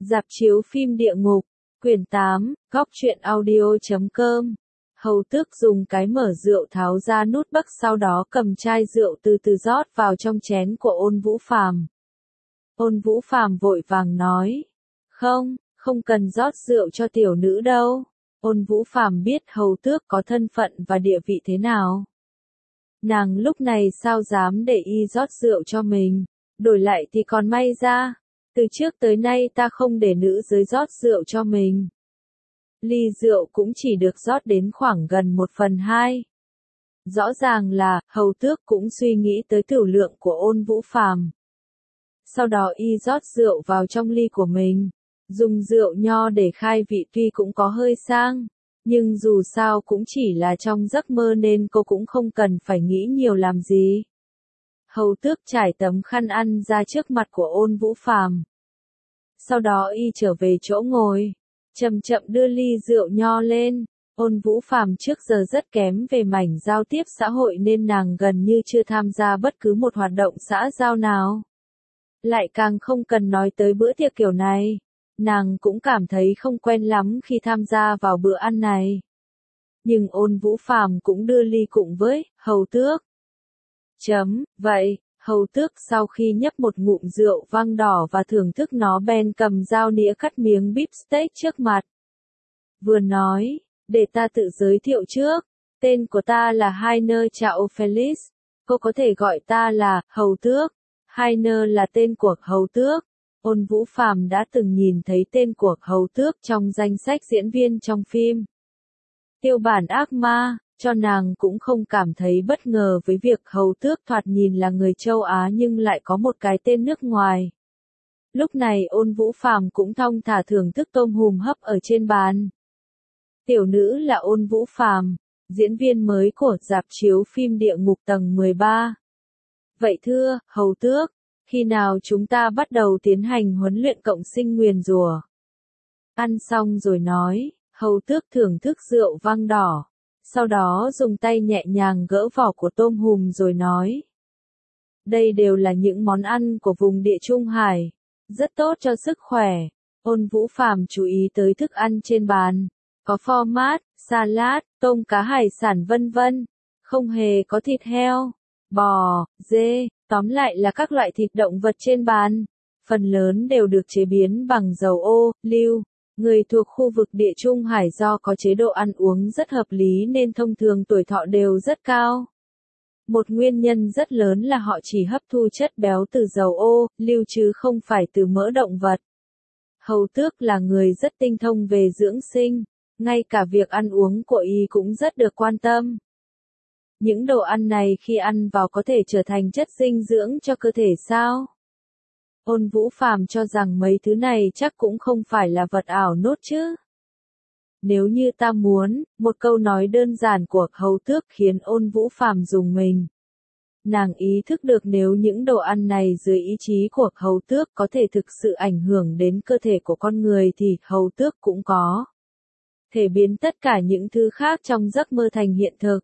Rạp chiếu phim địa ngục, quyển 8, góc truyện audio.com. Hầu Tước dùng cái mở rượu tháo ra nút bắc, sau đó cầm chai rượu từ từ rót vào trong chén của Ôn Vũ Phàm. Ôn Vũ Phàm vội vàng nói, không cần rót rượu cho tiểu nữ đâu. Ôn Vũ Phàm biết Hầu Tước có thân phận và địa vị thế nào. Nàng lúc này sao dám để y rót rượu cho mình, đổi lại thì còn may ra. Từ trước tới nay ta không để nữ giới rót rượu cho mình. Ly rượu cũng chỉ được rót đến khoảng gần 1/2. Rõ ràng là, Hầu Tước cũng suy nghĩ tới tiểu lượng của Ôn Vũ Phàm. Sau đó y rót rượu vào trong ly của mình. Dùng rượu nho để khai vị tuy cũng có hơi sang, nhưng dù sao cũng chỉ là trong giấc mơ nên cô cũng không cần phải nghĩ nhiều làm gì. Hầu Tước trải tấm khăn ăn ra trước mặt của Ôn Vũ Phàm. Sau đó y trở về chỗ ngồi, chậm chậm đưa ly rượu nho lên. Ôn Vũ Phàm trước giờ rất kém về mảnh giao tiếp xã hội nên nàng gần như chưa tham gia bất cứ một hoạt động xã giao nào. Lại càng không cần nói tới bữa tiệc kiểu này. Nàng cũng cảm thấy không quen lắm khi tham gia vào bữa ăn này. Nhưng Ôn Vũ Phàm cũng đưa ly cùng với Hầu Tước. Vậy, Hầu Tước sau khi nhấp một ngụm rượu vang đỏ và thưởng thức nó bèn cầm dao nĩa cắt miếng beef steak trước mặt. Vừa nói, để ta tự giới thiệu trước, tên của ta là Hainer Chao Felix, cô có thể gọi ta là Hầu Tước. Hainer là tên của Hầu Tước. Ôn Vũ Phàm đã từng nhìn thấy tên của Hầu Tước trong danh sách diễn viên trong phim Tiêu bản ác ma, cho nàng cũng không cảm thấy bất ngờ với việc Hầu Tước thoạt nhìn là người châu Á nhưng lại có một cái tên nước ngoài. Lúc này Ôn Vũ Phàm cũng thong thả thưởng thức tôm hùm hấp ở trên bàn. Tiểu nữ là Ôn Vũ Phàm, diễn viên mới của rạp chiếu phim Địa Ngục tầng 13. Vậy thưa, Hầu Tước, khi nào chúng ta bắt đầu tiến hành huấn luyện cộng sinh nguyền rủa? Ăn xong rồi nói, Hầu Tước thưởng thức rượu vang đỏ. Sau đó dùng tay nhẹ nhàng gỡ vỏ của tôm hùm rồi nói. Đây đều là những món ăn của vùng Địa Trung Hải. Rất tốt cho sức khỏe. Ôn Vũ Phàm chú ý tới thức ăn trên bàn. Có phô mát, salad, tôm cá hải sản vân vân. Không hề có thịt heo, bò, dê, tóm lại là các loại thịt động vật trên bàn. Phần lớn đều được chế biến bằng dầu ô, liu. Người thuộc khu vực Địa Trung Hải do có chế độ ăn uống rất hợp lý nên thông thường tuổi thọ đều rất cao. Một nguyên nhân rất lớn là họ chỉ hấp thu chất béo từ dầu ô, liu chứ không phải từ mỡ động vật. Hầu Tước là người rất tinh thông về dưỡng sinh, ngay cả việc ăn uống của y cũng rất được quan tâm. Những đồ ăn này khi ăn vào có thể trở thành chất dinh dưỡng cho cơ thể sao? Ôn Vũ Phàm cho rằng mấy thứ này chắc cũng không phải là vật ảo nốt chứ. Nếu như ta muốn, một câu nói đơn giản của Hầu Tước khiến Ôn Vũ Phàm rùng mình. Nàng ý thức được nếu những đồ ăn này dưới ý chí của Hầu Tước có thể thực sự ảnh hưởng đến cơ thể của con người thì Hầu Tước cũng có thể biến tất cả những thứ khác trong giấc mơ thành hiện thực.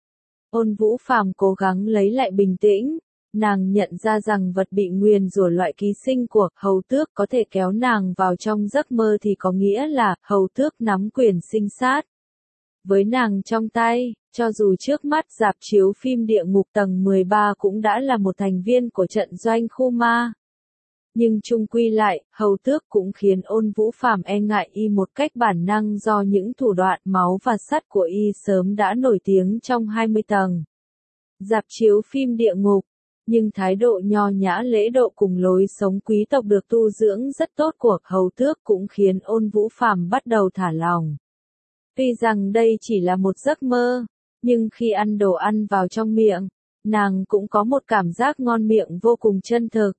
Ôn Vũ Phàm cố gắng lấy lại bình tĩnh. Nàng nhận ra rằng vật bị nguyền rủa loại ký sinh của Hầu Tước có thể kéo nàng vào trong giấc mơ thì có nghĩa là Hầu Tước nắm quyền sinh sát. Với nàng trong tay, cho dù trước mắt rạp chiếu phim Địa Ngục tầng 13 cũng đã là một thành viên của trận doanh khu ma. Nhưng chung quy lại, Hầu Tước cũng khiến Ôn Vũ Phàm e ngại y một cách bản năng do những thủ đoạn máu và sắt của y sớm đã nổi tiếng trong 20 tầng. Rạp chiếu phim Địa Ngục. Nhưng thái độ nho nhã lễ độ cùng lối sống quý tộc được tu dưỡng rất tốt của Hầu Tước cũng khiến Ôn Vũ Phàm bắt đầu thả lỏng. Tuy rằng đây chỉ là một giấc mơ, nhưng khi ăn đồ ăn vào trong miệng, nàng cũng có một cảm giác ngon miệng vô cùng chân thực.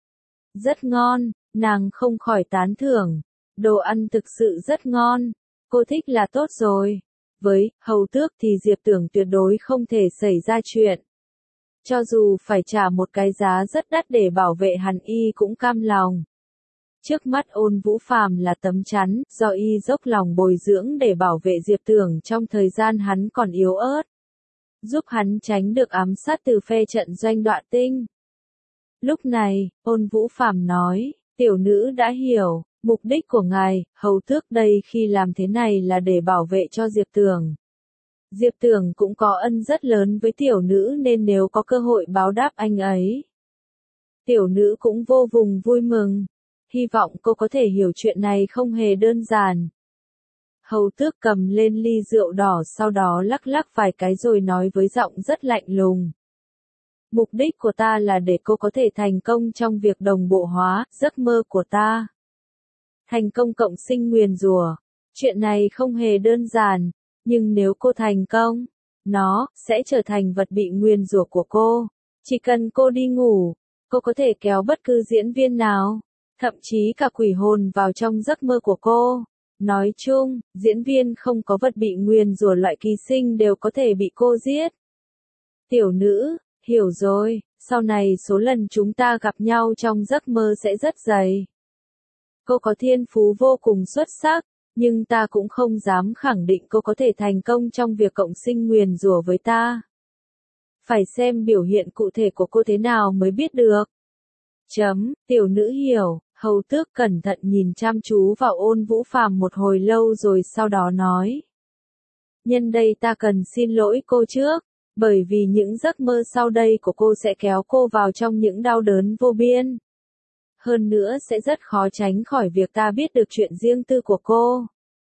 Rất ngon, nàng không khỏi tán thưởng. Đồ ăn thực sự rất ngon, cô thích là tốt rồi. Với Hầu Tước thì Diệp Tưởng tuyệt đối không thể xảy ra chuyện. Cho dù phải trả một cái giá rất đắt để bảo vệ hắn y cũng cam lòng. Trước mắt Ôn Vũ Phàm là tấm chắn, do y dốc lòng bồi dưỡng để bảo vệ Diệp Tưởng trong thời gian hắn còn yếu ớt. Giúp hắn tránh được ám sát từ phe trận doanh Đoạ Tinh. Lúc này, Ôn Vũ Phàm nói, tiểu nữ đã hiểu, Mục đích của ngài, hầu tước đây khi làm thế này là để bảo vệ cho Diệp Tường. Diệp Tường cũng có ân rất lớn với tiểu nữ nên nếu có cơ hội báo đáp anh ấy. Tiểu nữ cũng vô cùng vui mừng. Hy vọng cô có thể hiểu chuyện này không hề đơn giản. Hầu tước cầm lên ly rượu đỏ sau đó lắc lắc vài cái rồi nói với giọng rất lạnh lùng. Mục đích của ta là để cô có thể thành công trong việc đồng bộ hóa giấc mơ của ta. Thành công cộng sinh nguyền rủa. Chuyện này không hề đơn giản, nhưng nếu cô thành công, nó sẽ trở thành vật bị nguyền rủa của cô. Chỉ cần cô đi ngủ, cô có thể kéo bất cứ diễn viên nào, thậm chí cả quỷ hồn vào trong giấc mơ của cô. Nói chung, diễn viên không có vật bị nguyền rủa loại ký sinh đều có thể bị cô giết. Tiểu nữ, hiểu rồi, sau này số lần chúng ta gặp nhau trong giấc mơ sẽ rất dày. Cô có thiên phú vô cùng xuất sắc, nhưng ta cũng không dám khẳng định cô có thể thành công trong việc cộng sinh nguyền rủa với ta. Phải xem biểu hiện cụ thể của cô thế nào mới biết được. Tiểu nữ hiểu, hầu tước cẩn thận nhìn chăm chú vào Ôn Vũ Phàm một hồi lâu rồi sau đó nói. Nhân đây ta cần xin lỗi cô trước, bởi vì những giấc mơ sau đây của cô sẽ kéo cô vào trong những đau đớn vô biên. Hơn nữa sẽ rất khó tránh khỏi việc ta biết được chuyện riêng tư của cô.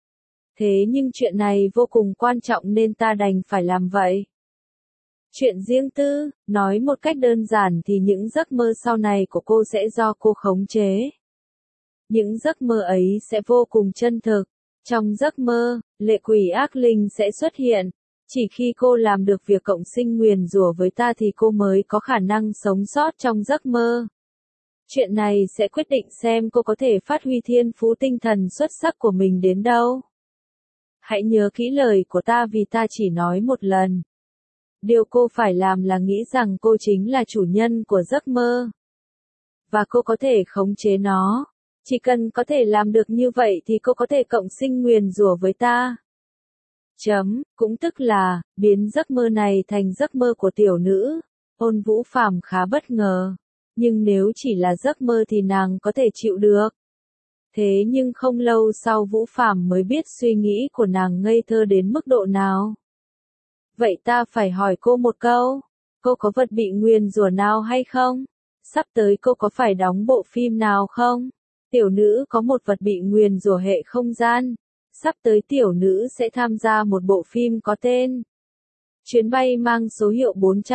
Thế nhưng chuyện này vô cùng quan trọng nên ta đành phải làm vậy. Chuyện riêng tư, nói một cách đơn giản thì những giấc mơ sau này của cô sẽ do cô khống chế. Những giấc mơ ấy sẽ vô cùng chân thực. Trong giấc mơ, lệ quỷ ác linh sẽ xuất hiện. Chỉ khi cô làm được việc cộng sinh nguyền rủa với ta thì cô mới có khả năng sống sót trong giấc mơ. Chuyện này sẽ quyết định xem cô có thể phát huy thiên phú tinh thần xuất sắc của mình đến đâu. Hãy nhớ kỹ lời của ta vì ta chỉ nói một lần. Điều cô phải làm là nghĩ rằng cô chính là chủ nhân của giấc mơ. Và cô có thể khống chế nó. Chỉ cần có thể làm được như vậy thì cô có thể cộng sinh nguyền rủa với ta. Cũng tức là, biến giấc mơ này thành giấc mơ của tiểu nữ. Ôn Vũ Phàm khá bất ngờ. Nhưng nếu chỉ là giấc mơ thì nàng có thể chịu được. Thế nhưng không lâu sau Vũ Phàm mới biết suy nghĩ của nàng ngây thơ đến mức độ nào. Vậy ta phải hỏi cô một câu, cô có vật bị nguyền rủa nào hay không? Sắp tới cô có phải đóng bộ phim nào không? Tiểu nữ có một vật bị nguyền rủa hệ không gian. Sắp tới tiểu nữ sẽ tham gia một bộ phim có tên Chuyến bay mang số hiệu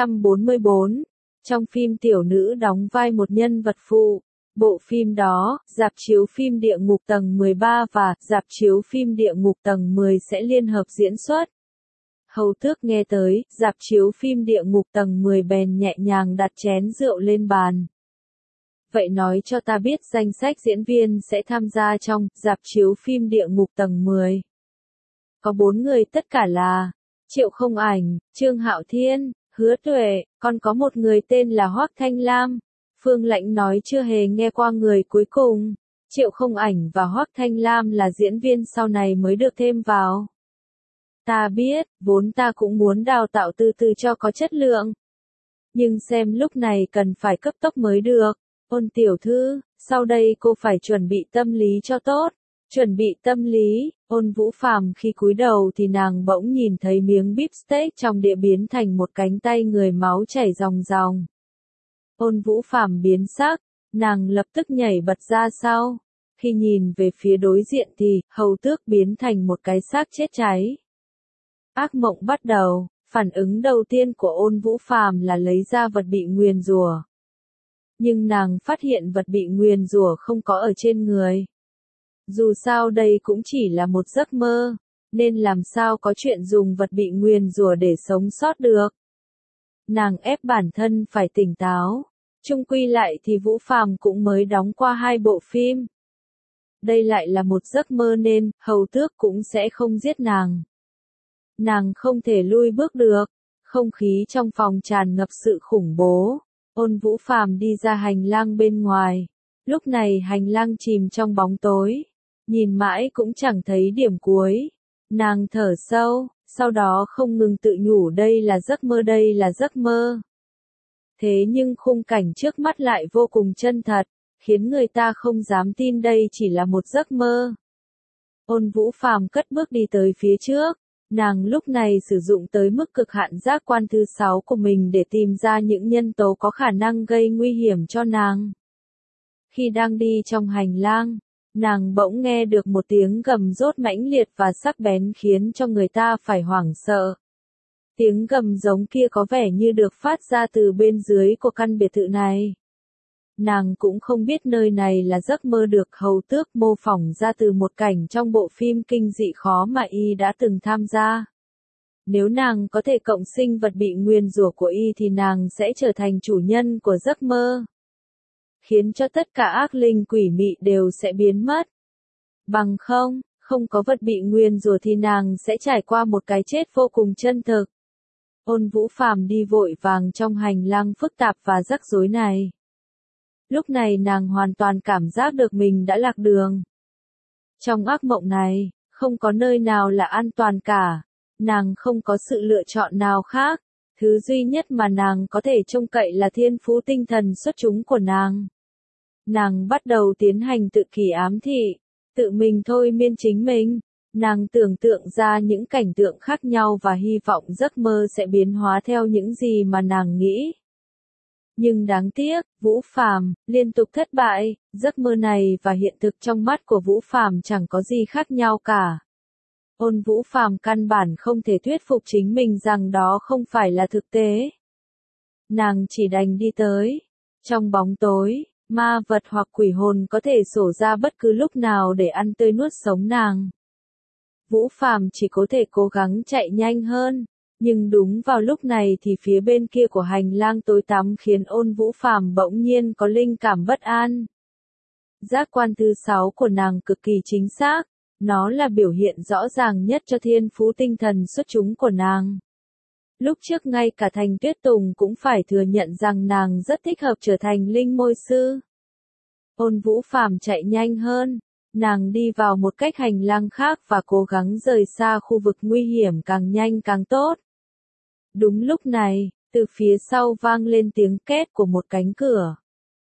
444. Trong phim tiểu nữ đóng vai một nhân vật phụ. Bộ phim đó, rạp chiếu phim Địa Ngục tầng 13 và rạp chiếu phim Địa Ngục tầng 10 sẽ liên hợp diễn xuất. Hầu tước nghe tới, rạp chiếu phim Địa Ngục tầng 10 bèn nhẹ nhàng đặt chén rượu lên bàn. Vậy nói cho ta biết danh sách diễn viên sẽ tham gia trong rạp chiếu phim Địa Ngục tầng 10. Có 4 người tất cả là Triệu Không Ảnh, Trương Hạo Thiên, Hứa Tuệ, còn có một người tên là Hoắc Thanh Lam. Phương Lãnh nói chưa hề nghe qua người cuối cùng. Triệu Không Ảnh và Hoắc Thanh Lam là diễn viên sau này mới được thêm vào. Ta biết, vốn ta cũng muốn đào tạo từ từ cho có chất lượng. Nhưng xem lúc này cần phải cấp tốc mới được. Ôn tiểu thư, sau đây cô phải chuẩn bị tâm lý cho tốt. Chuẩn bị tâm lý, Ôn Vũ Phàm khi cúi đầu thì nàng bỗng nhìn thấy miếng bíp steak trong đĩa biến thành một cánh tay người máu chảy ròng ròng. Ôn Vũ Phàm biến sắc, nàng lập tức nhảy bật ra sau. Khi nhìn về phía đối diện thì, hầu tước biến thành một cái xác chết cháy. Ác mộng bắt đầu, phản ứng đầu tiên của Ôn Vũ Phàm là lấy ra vật bị nguyền rủa. Nhưng nàng phát hiện vật bị nguyền rủa không có ở trên người. Dù sao đây cũng chỉ là một giấc mơ, nên làm sao có chuyện dùng vật bị nguyền rủa để sống sót được. Nàng ép bản thân phải tỉnh táo. Chung quy lại thì Vũ Phàm cũng mới đóng qua 2 bộ phim. Đây lại là một giấc mơ nên, hầu tước cũng sẽ không giết nàng. Nàng không thể lui bước được. Không khí trong phòng tràn ngập sự khủng bố. Ôn Vũ Phàm đi ra hành lang bên ngoài. Lúc này hành lang chìm trong bóng tối. Nhìn mãi cũng chẳng thấy điểm cuối. Nàng thở sâu, sau đó không ngừng tự nhủ đây là giấc mơ, đây là giấc mơ. Thế nhưng khung cảnh trước mắt lại vô cùng chân thật. khiến người ta không dám tin đây chỉ là một giấc mơ. Ôn Vũ Phàm cất bước đi tới phía trước, nàng lúc này sử dụng tới mức cực hạn giác quan thứ 6 của mình để tìm ra những nhân tố có khả năng gây nguy hiểm cho nàng. Khi đang đi trong hành lang, nàng bỗng nghe được một tiếng gầm rốt mãnh liệt và sắc bén khiến cho người ta phải hoảng sợ. Tiếng gầm giống kia có vẻ như được phát ra từ bên dưới của căn biệt thự này. Nàng cũng không biết nơi này là giấc mơ được Hầu Tước mô phỏng ra từ một cảnh trong bộ phim kinh dị khó mà y đã từng tham gia. Nếu nàng có thể cộng sinh vật bị nguyền rủa của y thì nàng sẽ trở thành chủ nhân của giấc mơ, khiến cho tất cả ác linh quỷ mị đều sẽ biến mất. Bằng không có vật bị nguyền rủa thì nàng sẽ trải qua một cái chết vô cùng chân thực. Ôn Vũ Phàm đi vội vàng trong hành lang phức tạp và rắc rối này. Lúc này nàng hoàn toàn cảm giác được mình đã lạc đường. Trong ác mộng này, không có nơi nào là an toàn cả. Nàng không có sự lựa chọn nào khác. Thứ duy nhất mà nàng có thể trông cậy là thiên phú tinh thần xuất chúng của nàng. Nàng bắt đầu tiến hành tự kỷ ám thị, tự mình thôi miên chính mình. Nàng tưởng tượng ra những cảnh tượng khác nhau và hy vọng giấc mơ sẽ biến hóa theo những gì mà nàng nghĩ. Nhưng đáng tiếc, Vũ Phàm liên tục thất bại, giấc mơ này và hiện thực trong mắt của Vũ Phàm chẳng có gì khác nhau cả. Ôn Vũ Phàm căn bản không thể thuyết phục chính mình rằng đó không phải là thực tế. Nàng chỉ đành đi tới. Trong bóng tối, ma vật hoặc quỷ hồn có thể xổ ra bất cứ lúc nào để ăn tươi nuốt sống nàng. Vũ Phàm chỉ có thể cố gắng chạy nhanh hơn. Nhưng đúng vào lúc này thì phía bên kia của hành lang tối tăm khiến Ôn Vũ Phàm bỗng nhiên có linh cảm bất an. Giác quan thứ 6 của nàng cực kỳ chính xác, nó là biểu hiện rõ ràng nhất cho thiên phú tinh thần xuất chúng của nàng. Lúc trước ngay cả Thành Tuyết Tùng cũng phải thừa nhận rằng nàng rất thích hợp trở thành linh môi sư. Ôn Vũ Phàm chạy nhanh hơn, nàng đi vào một cách hành lang khác và cố gắng rời xa khu vực nguy hiểm càng nhanh càng tốt. Đúng lúc này, từ phía sau vang lên tiếng két của một cánh cửa.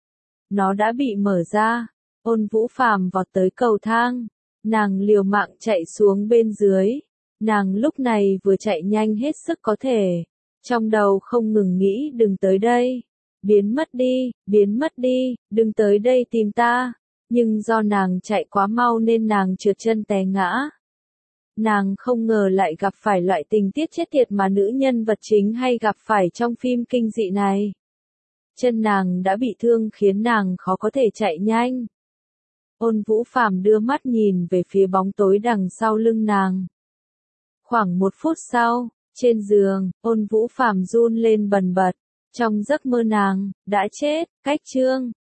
Nó đã bị mở ra. Ôn Vũ Phàm vọt tới cầu thang. Nàng liều mạng chạy xuống bên dưới. Nàng lúc này vừa chạy nhanh hết sức có thể. Trong đầu không ngừng nghĩ đừng tới đây. Biến mất đi, đừng tới đây tìm ta. Nhưng do nàng chạy quá mau nên nàng trượt chân té ngã. Nàng không ngờ lại gặp phải loại tình tiết chết tiệt mà nữ nhân vật chính hay gặp phải trong phim kinh dị này. Chân nàng đã bị thương khiến nàng khó có thể chạy nhanh. Ôn Vũ Phàm đưa mắt nhìn về phía bóng tối đằng sau lưng nàng. Khoảng 1 phút sau, trên giường, Ôn Vũ Phàm run lên bần bật. Trong giấc mơ nàng đã chết, cách chương